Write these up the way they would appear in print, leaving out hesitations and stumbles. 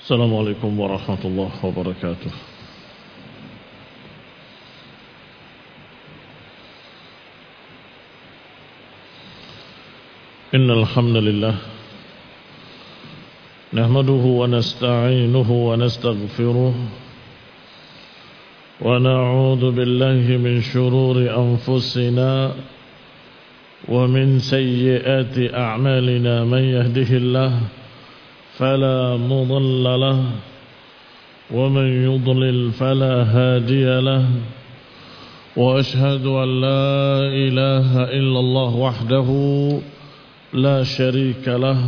السلام عليكم ورحمة الله وبركاته. إن الحمد لله نحمده ونستعينه ونستغفره ونعوذ بالله من شرور أنفسنا ومن سيئات أعمالنا. من يهده الله فلا مضل له ومن يضلل فلا هادي له، وأشهد أن لا إله إلا الله وحده لا شريك له،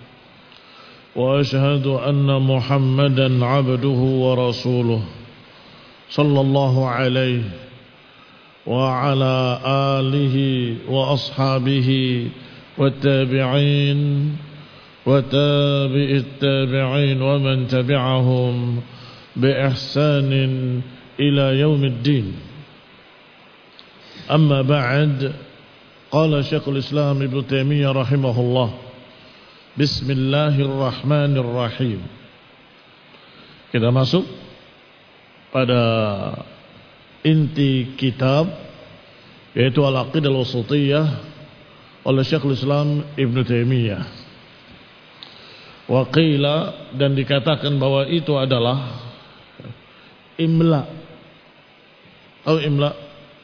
وأشهد أن محمدا عبده ورسوله صلى الله عليه وعلى آله وأصحابه والتابعين وتابع التابعين ومن تبعهم بإحسان إلى يوم الدين. أما بعد، قال شيخ الإسلام ابن تيمية رحمه الله: بسم الله الرحمن الرحيم. Kita masuk pada inti kitab, yaitu Al-Aqidah Al-Wasithiyah oleh Syekhul Islam Ibn Taimiyah. Waqila, dan dikatakan bahwa itu adalah imla atau imla.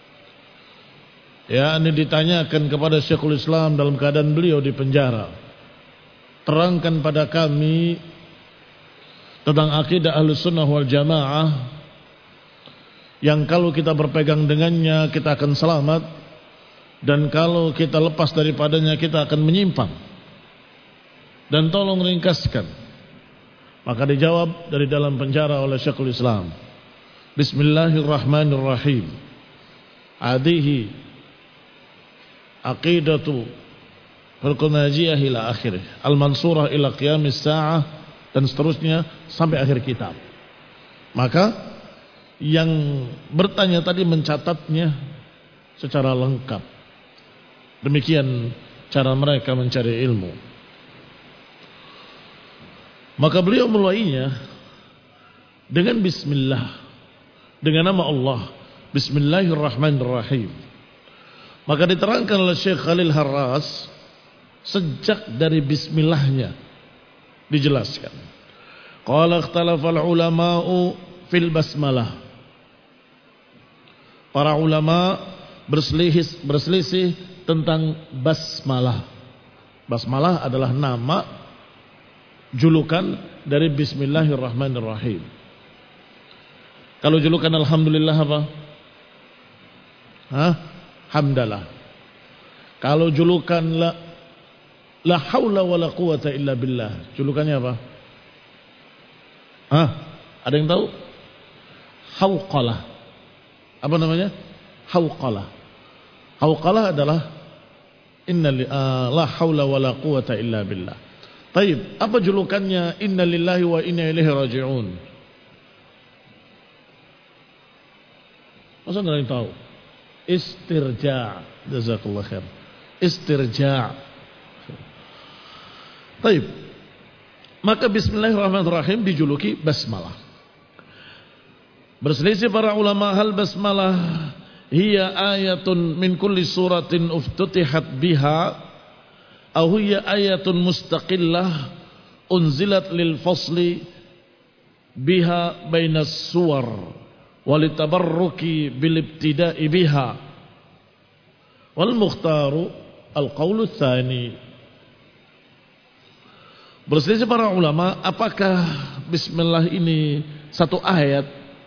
Ya, ini ditanyakan kepada Syekhul Islam dalam keadaan beliau di penjara. Terangkan pada kami tentang akidah Ahlussunnah wal Jamaah yang kalau kita berpegang dengannya kita akan selamat, dan kalau kita lepas daripadanya kita akan menyimpang. Dan tolong ringkaskan. Maka dijawab dari dalam penjara oleh Syekhul Islam: Bismillahirrahmanirrahim. Hadihi aqidatu firqah najiyah ila akhirih, al-mansurah ila qiyamis sa'ah, dan seterusnya sampai akhir kitab. Maka yang bertanya tadi mencatatnya secara lengkap. Demikian cara mereka mencari ilmu. Maka beliau mulainya dengan bismillah, dengan nama Allah, Bismillahirrahmanirrahim. Maka diterangkan oleh Syekh Khalil Harras, sejak dari bismillahnya dijelaskan. Qala ikhtalafal ulama'u fil basmalah. Para ulama berselisih tentang basmalah. Basmalah adalah nama, julukan dari Bismillahirrahmanirrahim. Kalau julukan Alhamdulillah apa? Hamdalah. Kalau julukan la haula wala quwata illa billah, julukannya apa? Ada yang tahu? Hauqalah. Apa namanya? Hauqalah. Hauqalah adalah la haula wala quwata illa billah. Taib, apa julukannya inna lillahi wa inna ilaihi raji'un? Masa nggak ada yang tahu? Istirja'. Jazakallah khair. Istirja'. Taib. Maka bismillahirrahmanirrahim dijuluki basmalah. Berselisih para ulama, hal basmalah hiya ayatun min kulli suratin uftutihat biha, aw hiya ayatun mustaqillah unzilat lil fasli biha bainas suwar walitabarruki bil ibtida'i biha, wal mukhtaru al qaulu tsani. Berselisih para ulama, apakah bismillah ini satu ayat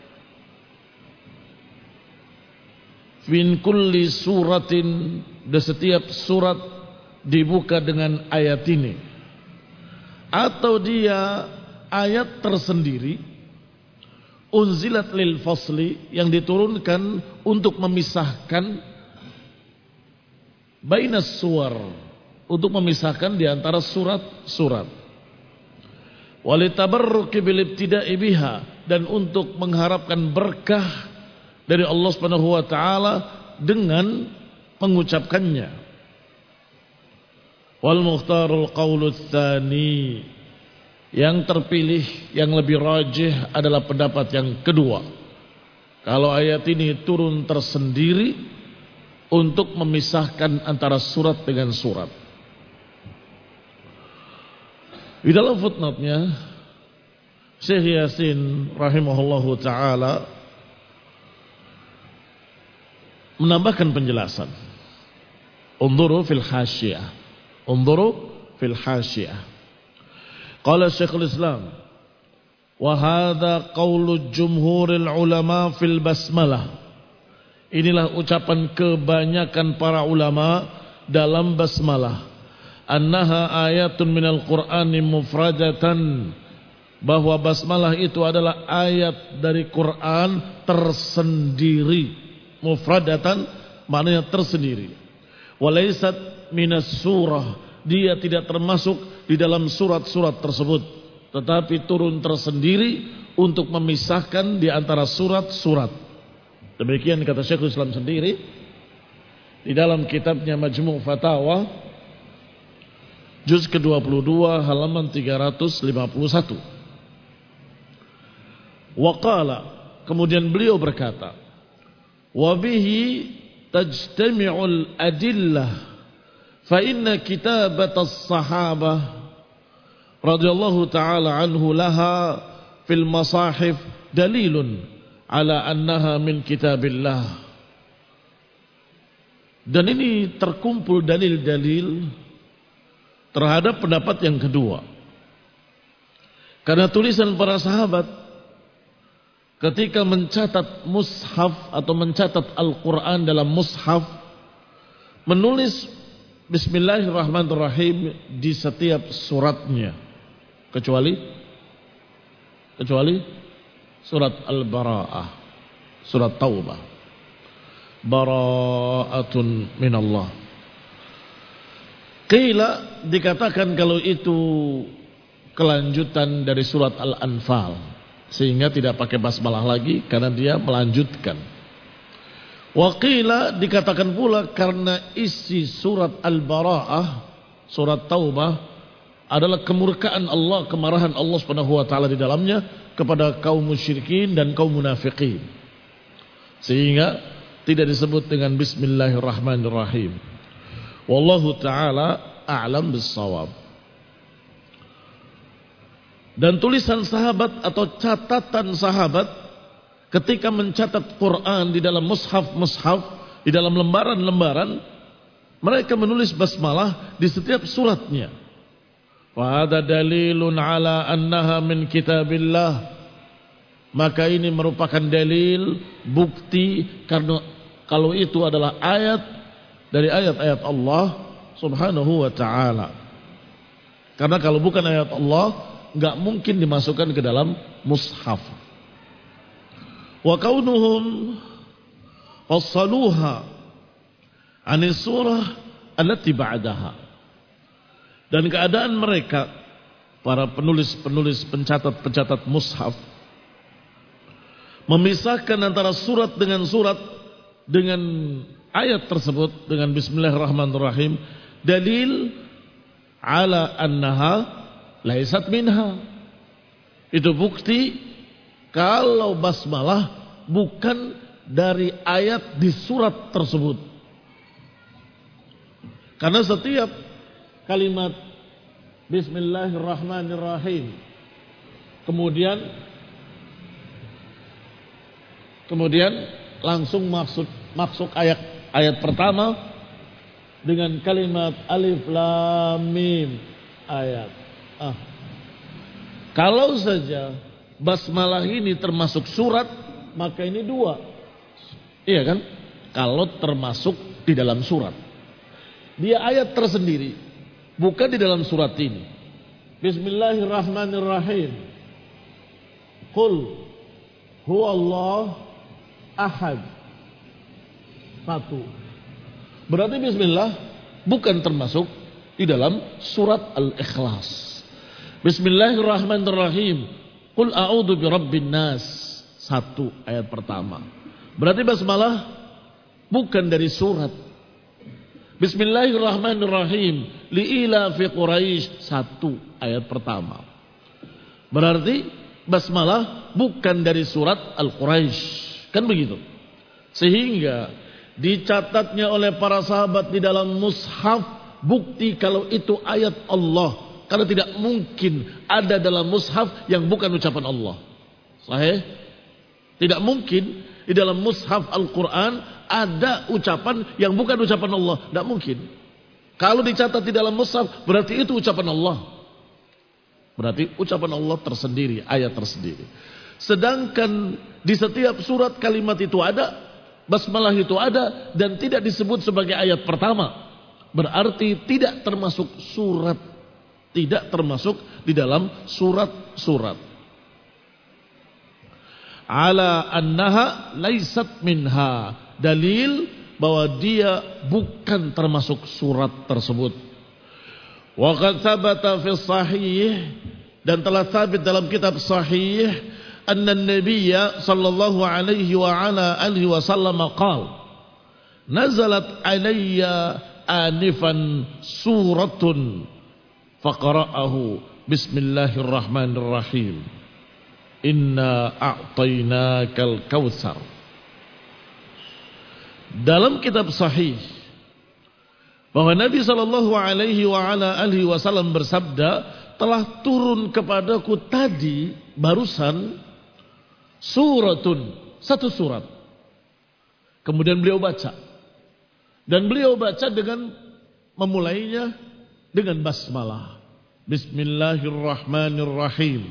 min kulli suratin, dan setiap surat dibuka dengan ayat ini, atau dia ayat tersendiri unzilat lil fasli, yang diturunkan untuk memisahkan bainas suwar, untuk memisahkan di antara surat-surat, walitabarruki bil ibtida'i biha, dan untuk mengharapkan berkah dari Allah Subhanahu wa taala dengan mengucapkannya. Wal mukhtarul qaulu tsani, Yang terpilih, yang lebih rajih adalah pendapat yang kedua. Kalau ayat ini turun tersendiri untuk memisahkan antara surat dengan surat. Di dalam footnote-nya, Syekh Yasin rahimahullahu ta'ala menambahkan penjelasan. Unzuru fil hasyiyah. Unzuru fil hasyiyah. Qala Syekhul Islam, wa hadha qaulu jumhuril ulama fil basmalah. Inilah ucapan kebanyakan para ulama dalam basmalah. Annaha ayatun minal Qur'ani mufradatan. Bahwa basmalah itu adalah ayat dari Quran tersendiri. Mufradatan maknanya tersendiri. Walaysat minas surah. Dia tidak termasuk di dalam surat-surat tersebut, tetapi turun tersendiri untuk memisahkan di antara surat-surat. Demikian kata Syekhul Islam sendiri di dalam kitabnya Majmu' Fatawa juz ke-22 halaman 351. Waqala, kemudian beliau berkata, wa bihi tajtami'ul adillah fa inna kitabatas sahabah radhiyallahu ta'ala anhu laha fil masahif dalilun ala annaha min kitabillah. Dan ini terkumpul dalil-dalil terhadap pendapat yang kedua. Karena tulisan para sahabat ketika mencatat mushaf atau mencatat Al-Quran dalam mushaf, menulis Bismillahirrahmanirrahim di setiap suratnya, kecuali surat Al-Bara'ah, surat Taubah, bara'atun minallah. Qila, dikatakan kalau itu kelanjutan dari surat Al-Anfal, sehingga tidak pakai basmalah lagi karena dia melanjutkan. Waqila, dikatakan pula karena isi surat Al-Bara'ah, surat Taubah adalah kemurkaan Allah, kemarahan Allah Subhanahu wa taala di dalamnya kepada kaum musyrikin dan kaum munafikin. Sehingga tidak disebut dengan Bismillahirrahmanirrahim. Wallahu taala a'lam bis-shawab. Dan tulisan sahabat atau catatan sahabat ketika mencatat Quran di dalam mushaf-mushaf, di dalam lembaran-lembaran, mereka menulis basmalah di setiap suratnya. Wa hadza dalilun ala annaha min kitabillah. Maka ini merupakan dalil, bukti karena kalau itu adalah ayat dari ayat-ayat Allah Subhanahu wa taala. Karena kalau bukan ayat Allah, enggak mungkin dimasukkan ke dalam mushaf. Wa kaunuhum fassaluha anis surah allati ba'daha. Dan keadaan mereka, para penulis-penulis, pencatat-pencatat mushaf, memisahkan antara surat dengan surat dengan ayat tersebut dengan Bismillahirrahmanirrahim, dalil ala annaha laisat minha. Itu bukti kalau basmalah bukan dari ayat di surat tersebut. Karena setiap kalimat Bismillahirrahmanirrahim kemudian langsung masuk ayat pertama dengan kalimat alif lam mim ayat. Kalau saja basmalah ini termasuk surat, maka ini dua. Iya kan? Kalau termasuk di dalam surat. Dia ayat tersendiri, bukan di dalam surat ini. Bismillahirrahmanirrahim. Qul huwallahu ahad. Satu. Berarti bismillah bukan termasuk di dalam surat Al-Ikhlas. Bismillahirrahmanirrahim. Qul a'udzu birabbin nas. Satu ayat pertama. Berarti basmalah bukan dari surat. Bismillahirrahmanirrahim. Li'ila fi Quraisy. Satu ayat pertama. Berarti basmalah bukan dari surat Al-Quraisy. Kan begitu. Sehingga dicatatnya oleh para sahabat di dalam mushaf bukti kalau itu ayat Allah. Karena tidak mungkin ada dalam mushaf yang bukan ucapan Allah. Sahih? Tidak mungkin di dalam mushaf Al-Quran ada ucapan yang bukan ucapan Allah. Tidak mungkin. Kalau dicatat di dalam mushaf berarti itu ucapan Allah. Berarti ucapan Allah tersendiri, ayat tersendiri. Sedangkan di setiap surat kalimat itu ada, basmalah itu ada, dan tidak disebut sebagai ayat pertama. Berarti tidak termasuk surat. Tidak termasuk di dalam surat-surat. Ala annaha laysat minha. Dalil bahwa dia bukan termasuk surat tersebut. Wa qad thabata fi sahih, dan telah sabit dalam kitab sahih anna an-nabiyya sallallahu alaihi wa ala alihi wasallam qala nazalat alayya anifan suratun faqara'ahu bismillahirrahmanirrahim inna a'tainakal kautsar. Dalam kitab sahih bahwa Nabi sallallahu alaihi wa ala alihi wasallam bersabda, telah turun kepadaku tadi barusan suratun, satu surat. Kemudian beliau baca. Dan beliau baca dengan memulainya dengan basmalah. Bismillahirrahmanirrahim.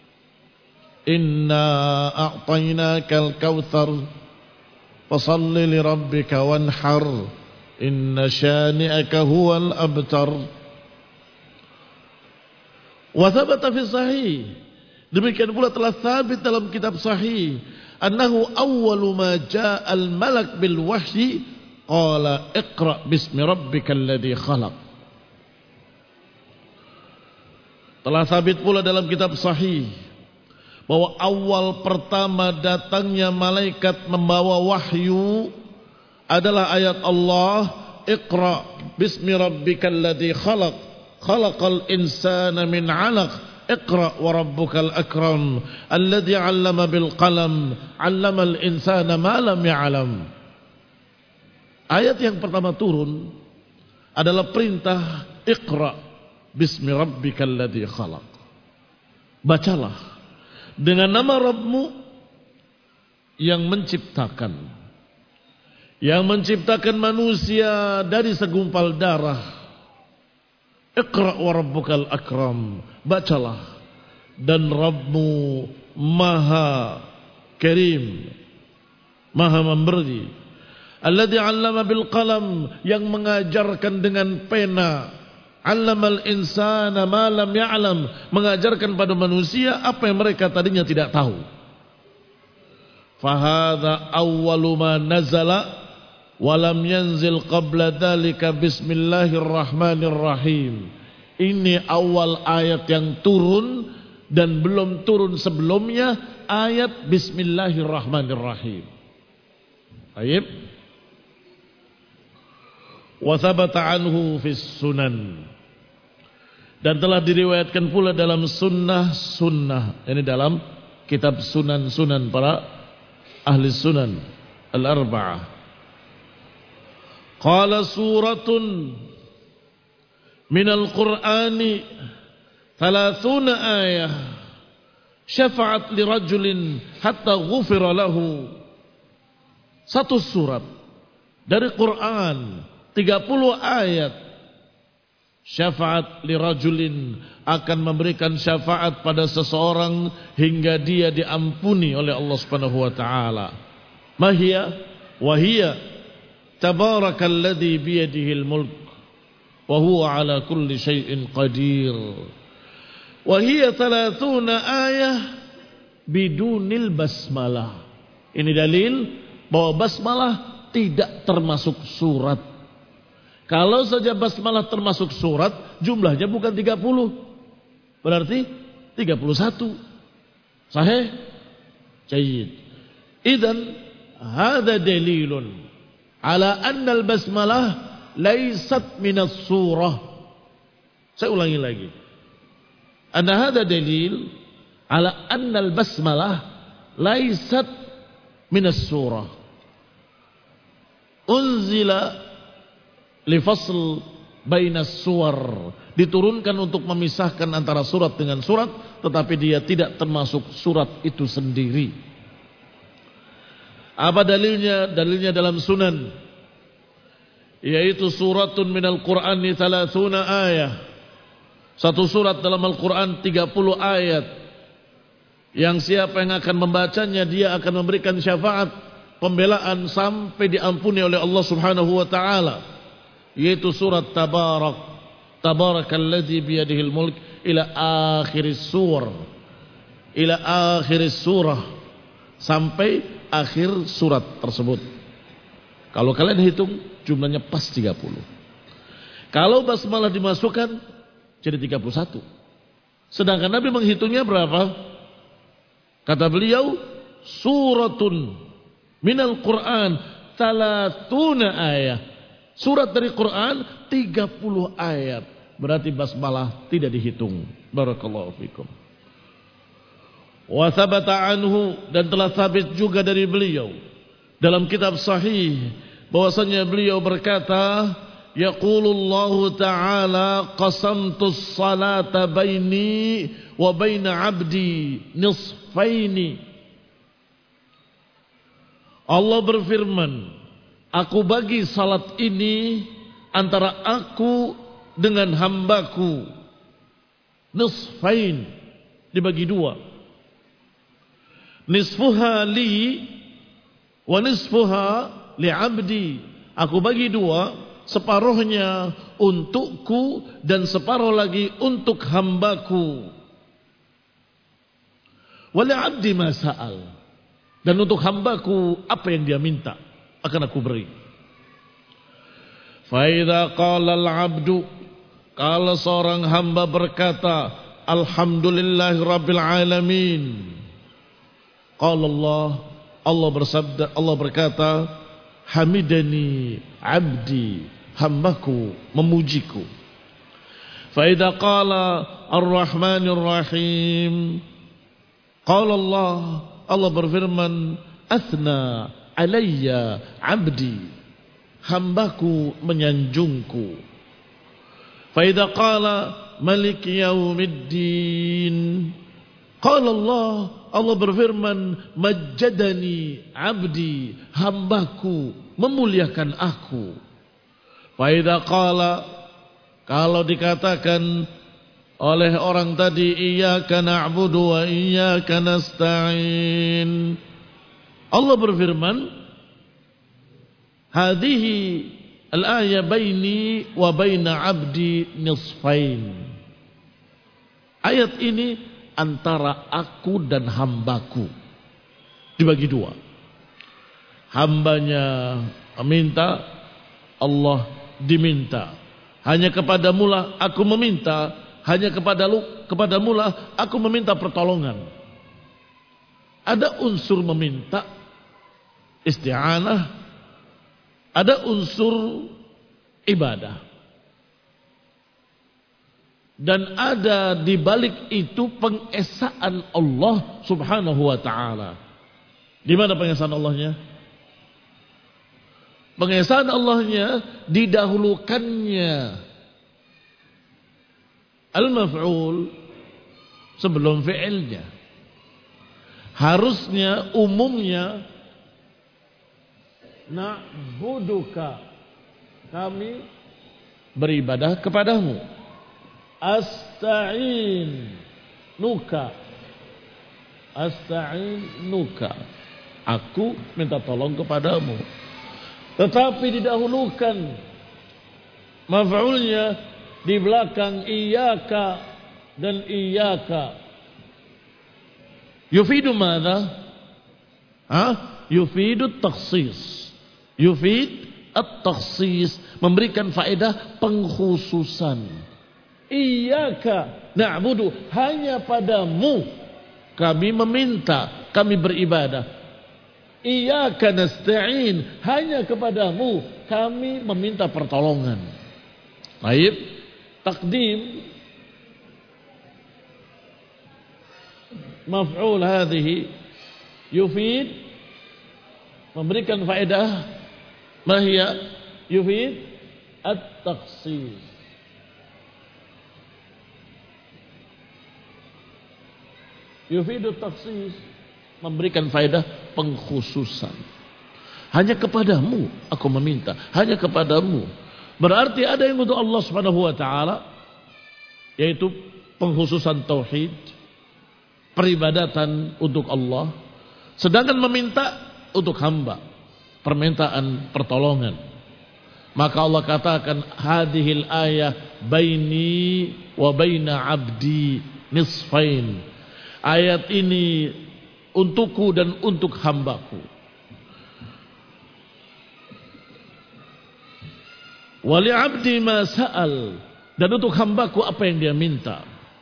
Inna a'tainakal kautsar fasalli li rabbika wanhar. Inna syani'aka huwal abtar. Wa thabata fi sahih. Demikian pula telah sabit dalam kitab sahih annahu awwalu ma ja'al malak bil wahyi qala iqra bismi rabbikal ladzi khalaq. Telah sabit pula dalam kitab sahih bahwa awal pertama datangnya malaikat membawa wahyu adalah ayat Allah, Iqra bismi rabbikal ladzi khalaq, khalaqal insana min 'alaq, Iqra wa rabbukal akram, alladzi 'allama bil qalam, 'allamal insana ma lam ya'lam. Ayat yang pertama turun adalah perintah Iqra bismi rabbikal ladzi khalaq. Bacalah dengan nama Rabbmu yang menciptakan. Yang menciptakan manusia dari segumpal darah. Iqra wa rabbukal akram. Bacalah. Dan Rabbmu maha karim, maha memberi. Alladzi 'allama bil qalam, yang mengajarkan dengan pena. 'Allamal insana ma lam ya'lam, mengajarkan pada manusia apa yang mereka tadinya tidak tahu. Fahadha awwalu ma nazala walam yanzil qabla dhalika bismillahirrahmanirrahim. Ini awal ayat yang turun dan belum turun sebelumnya ayat bismillahirrahmanirrahim. Baik. Wa thabata anhu fis sunan, dan telah diriwayatkan pula dalam sunnah-sunnah. Ini dalam kitab sunan-sunan para ahli sunan al-arba'ah. Qala suratun minal Qur'ani 30 ayah syafa'at li rajulin hatta ghufira lahu. Satu surat dari Quran 30 ayat syafaat li rajulin, akan memberikan syafaat pada seseorang hingga dia diampuni oleh Allah Subhanahu wa taala. Mahia wa hiya tabarakalladzi biyadihil mulk wa huwa ala kulli syai'in qadir. Wa hiya 30 ayah bidunil basmalah. Ini dalil bahwa basmalah tidak termasuk surat. Kalau saja basmalah termasuk surat, jumlahnya bukan 30. Berarti 31. Sahih? Jayyid. Idzan hadza dalilun ala anna al-basmalah laysat minas surah. Saya ulangi lagi. Anna hadza dalil ala annal basmalah laisat minas surah. Unzila li fasl bainas suwar. Diturunkan untuk memisahkan antara surat dengan surat, tetapi dia tidak termasuk surat itu sendiri. Apa dalilnya? Dalilnya dalam sunan, yaitu suratun minal Qur'ani 30 ayat. Satu surat dalam Al-Quran 30 ayat. Yang siapa yang akan membacanya, dia akan memberikan syafaat, pembelaan sampai diampuni oleh Allah Subhanahu wa taala. Yaitu surat Tabarak. Tabarakalladzi biyadihil mulk ila akhiris surah. Ila akhiris surah. Sampai akhir surat tersebut. Kalau kalian hitung jumlahnya pas 30. Kalau basmalah dimasukkan jadi 31. Sedangkan Nabi menghitungnya berapa? Kata beliau, suratun minal Qur'an 30 ayat. Surat dari Quran 30 ayat. Berarti basmalah tidak dihitung. Barakallahu fikum. Wa thabata anhu, dan telah sabit juga dari beliau dalam kitab sahih bahwasanya beliau berkata, yaqulullahu ta'ala qasamtus salata baini wa baina 'abdi nisfaini. Allah berfirman, aku bagi salat ini antara aku dengan hambaku nisfain, dibagi dua. Nisfuha li wa nisfuha li 'abdi. Aku bagi dua, separuhnya untukku dan separuh lagi untuk hambaku. Wa li 'abdi ma sa'al. Dan untuk hambaku apa yang dia minta akan aku beri. Fa idza qala al-'abdu, kalau seorang hamba berkata alhamdulillahi rabbil alamin, qala Allah bersabda, Allah berkata, hamidani abdi, hambaku memujiku. Fa idza qala ar-rahmanir rahim, qala Allah berfirman, athna alayya abdi, hambaku menyanjungku. Fa idza qala maliki yaumiddin, qala Allah berfirman, majjadani abdi, hambaku memuliakan aku. Fa idza qala, kalau dikatakan oleh orang tadi, iyyaka na'budu wa iyyaka nasta'in, Allah berfirman, hadhihi al-aya baini wa baina 'abdi nisfain. Ayat ini antara aku dan hambaku dibagi dua. Hambanya meminta, Allah diminta. Hanya kepadamu lah aku meminta, hanya kepadamu lah aku meminta pertolongan. Ada unsur meminta, isti'anah, ada unsur ibadah. Dan ada di balik itu pengesaan Allah Subhanahu wa taala. Di mana pengesaan Allahnya? Pengesaan Allahnya didahulukannya al-maf'ul sebelum fi'ilnya. Harusnya umumnya na'buduka, kami beribadah kepadamu. Asta'inuka, aku minta tolong kepadamu. Tetapi didahulukan maf'ulnya di belakang iyyaka dan iyyaka. Yufidu madza? Yufidu at-takhsis. Yufid at-takhsis, memberikan faedah pengkhususan. Iyyaka na'budu, hanya padamu kami meminta, kami beribadah. Iyyaka nasta'in, hanya kepadamu kami meminta pertolongan. Baik, takdim maf'ul hadhihi yufid, memberikan faedah, mahia yufid at-takhsis. Yufidu at-takhsis, memberikan faedah pengkhususan. Hanya kepadamu aku meminta, hanya kepadamu. Berarti ada yang untuk Allah Subhanahu wa taala, yaitu pengkhususan tauhid, peribadatan untuk Allah, sedangkan meminta untuk hamba, permintaan pertolongan. Maka Allah katakan hadhil ayah baini wa baina abdi nisfain. Ayat ini untukku dan untuk hambaku. Wa li abdi ma sa'al, dan untuk hambaku apa yang dia minta.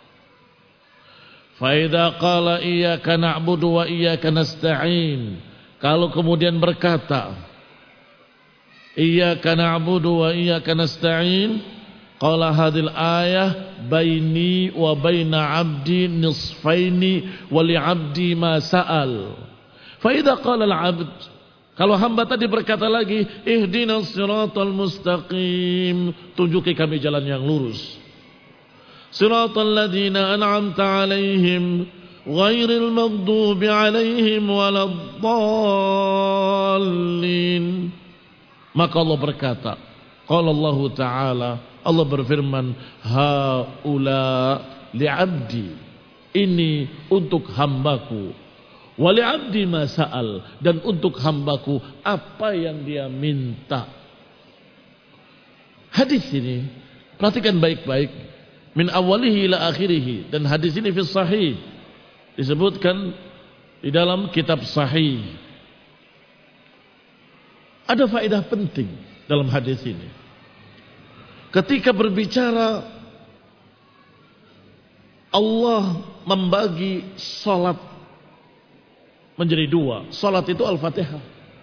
Fa idza qala iyyaka na'budu wa iyyaka nasta'in, kalau kemudian berkata iyyaka na'budu wa iyyaka nasta'in, qala hadhil ayah baini wa baina 'abdi nisfaini wa li 'abdi ma sa'al. Fa idza qala al-'abd, kalau hamba tadi berkata lagi ihdinas siratal mustaqim, tunjuki kami jalan yang lurus. Siratal ladzina an'amta 'alaihim ghairil maghdubi 'alaihim waladdallin. Maka Allah berkata, qala Allah Ta'ala, Allah berfirman, haula li'abdi, ini untuk hambaku, wa li'abdi ma sa'al, dan untuk hambaku apa yang dia minta. Hadis ini perhatikan baik-baik, min awalihi ila akhirihi, dan hadis ini fi sahih, disebutkan di dalam kitab sahih. Ada faedah penting dalam hadis ini. Ketika berbicara Allah membagi salat menjadi dua. Salat itu Al-Fatihah.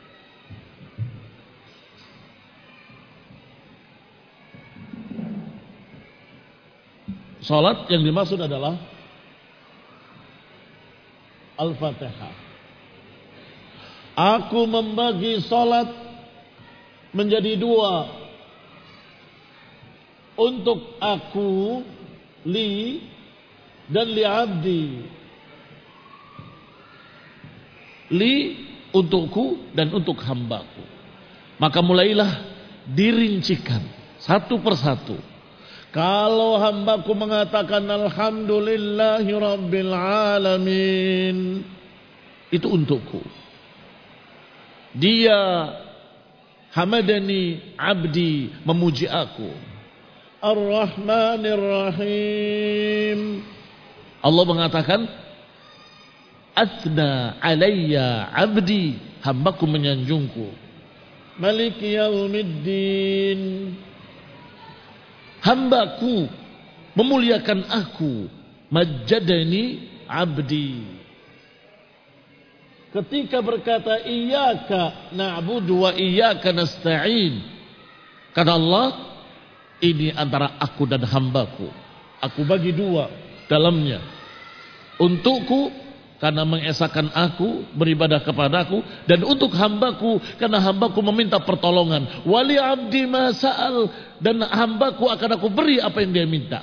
Salat yang dimaksud adalah Al-Fatihah. Aku membagi salat menjadi dua. Untuk aku, li, dan li abdi. Li untukku dan untuk hambaku. Maka mulailah dirincikan satu persatu. Kalau hambaku mengatakan alhamdulillahi rabbil alamin, itu untukku. Dia hamadani abdi, memuji aku. Ar-Rahmanir Rahim, Allah mengatakan asna alayya abdi, hambaku menyanjungku. Maliki yaumiddin, hambaku memuliakan aku. Majjadani abdi. Ketika berkata iyyaka na'budu wa iyyaka nasta'in, kata Allah, ini antara aku dan hambaku. Aku bagi dua dalamnya. Untukku karena mengesahkan aku, beribadah kepadaku, dan untuk hambaku karena hambaku meminta pertolongan. Wali abdi ma sa'al, dan hambaku akan aku beri apa yang dia minta.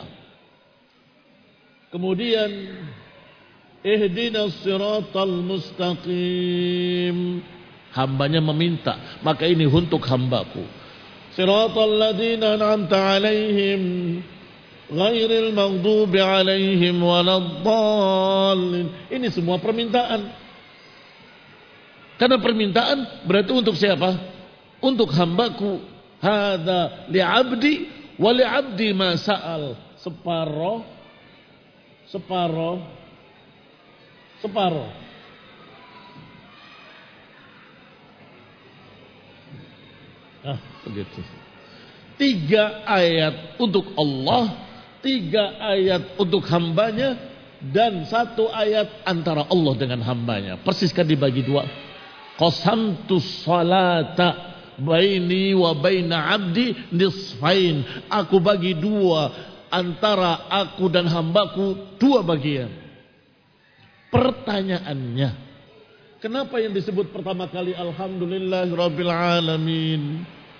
Kemudian ihdinas siratal mustaqim, hambanya meminta, maka ini untuk hambaku. Siratal ladzina an'amta 'alaihim ghairil maghdubi 'alaihim waladdallin. Ini semua permintaan. Karena permintaan berarti untuk siapa? Untuk hambaku. Hadza li'abdi wa li'abdi ma sa'al. Separoh. Nah, begitu. 3 ayat untuk Allah, 3 ayat untuk hambanya, dan 1 ayat antara Allah dengan hambanya. Persiskan dibagi 2. Qasamtus salata baini wa baina abdi nisfain. Aku bagi 2 antara aku dan hambaku, 2 bagian. Pertanyaannya, kenapa yang disebut pertama kali Alhamdulillahirabbil alamin?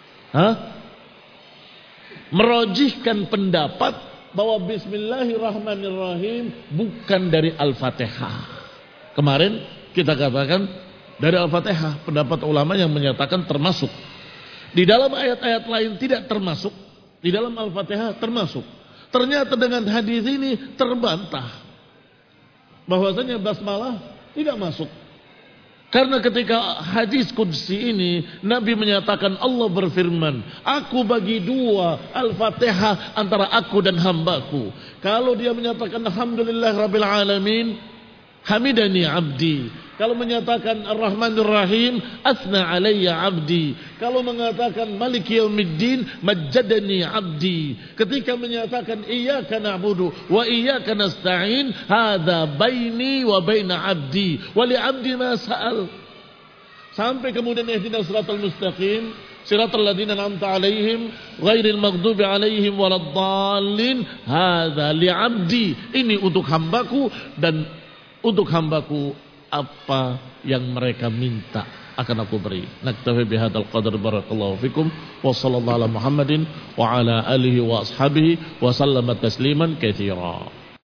Merojihkan pendapat bahwa Bismillahirrahmanirrahim bukan dari Al-Fatihah. Kemarin kita katakan dari Al-Fatihah, pendapat ulama yang menyatakan termasuk. Di dalam ayat-ayat lain tidak termasuk, di dalam Al-Fatihah termasuk. Ternyata dengan hadis ini terbantah bahwasanya basmalah tidak masuk. Karena ketika hadis qudsi ini Nabi menyatakan Allah berfirman, aku bagi dua Al-Fatihah antara aku dan hambaku. Kalau dia menyatakan Alhamdulillahirabbil alamin, hamidani abdi. Kalau menyatakan Ar-Rahmanir Rahim, asna alayya abdi. Kalau mengatakan Maliki Yaumiddin, majjadani abdi. Ketika menyatakan iyyaka na'budu wa iyyaka nasta'in, hadza baini wa baina abdi wa li abdi ma sa'al. Sampai kemudian ihdinas siratal mustaqim, siratal ladzina an'amta 'alaihim ghairil maghdubi 'alaihim waladdallin, hadza li abdi. Ini untuk hambaku, dan untuk hambaku apa yang mereka minta akan aku beri. Naktafi bihadzal qadar, barakallahu fikum wa sallallahu ala Muhammadin wa ala alihi wa ashabihi wa sallama tasliman katsira.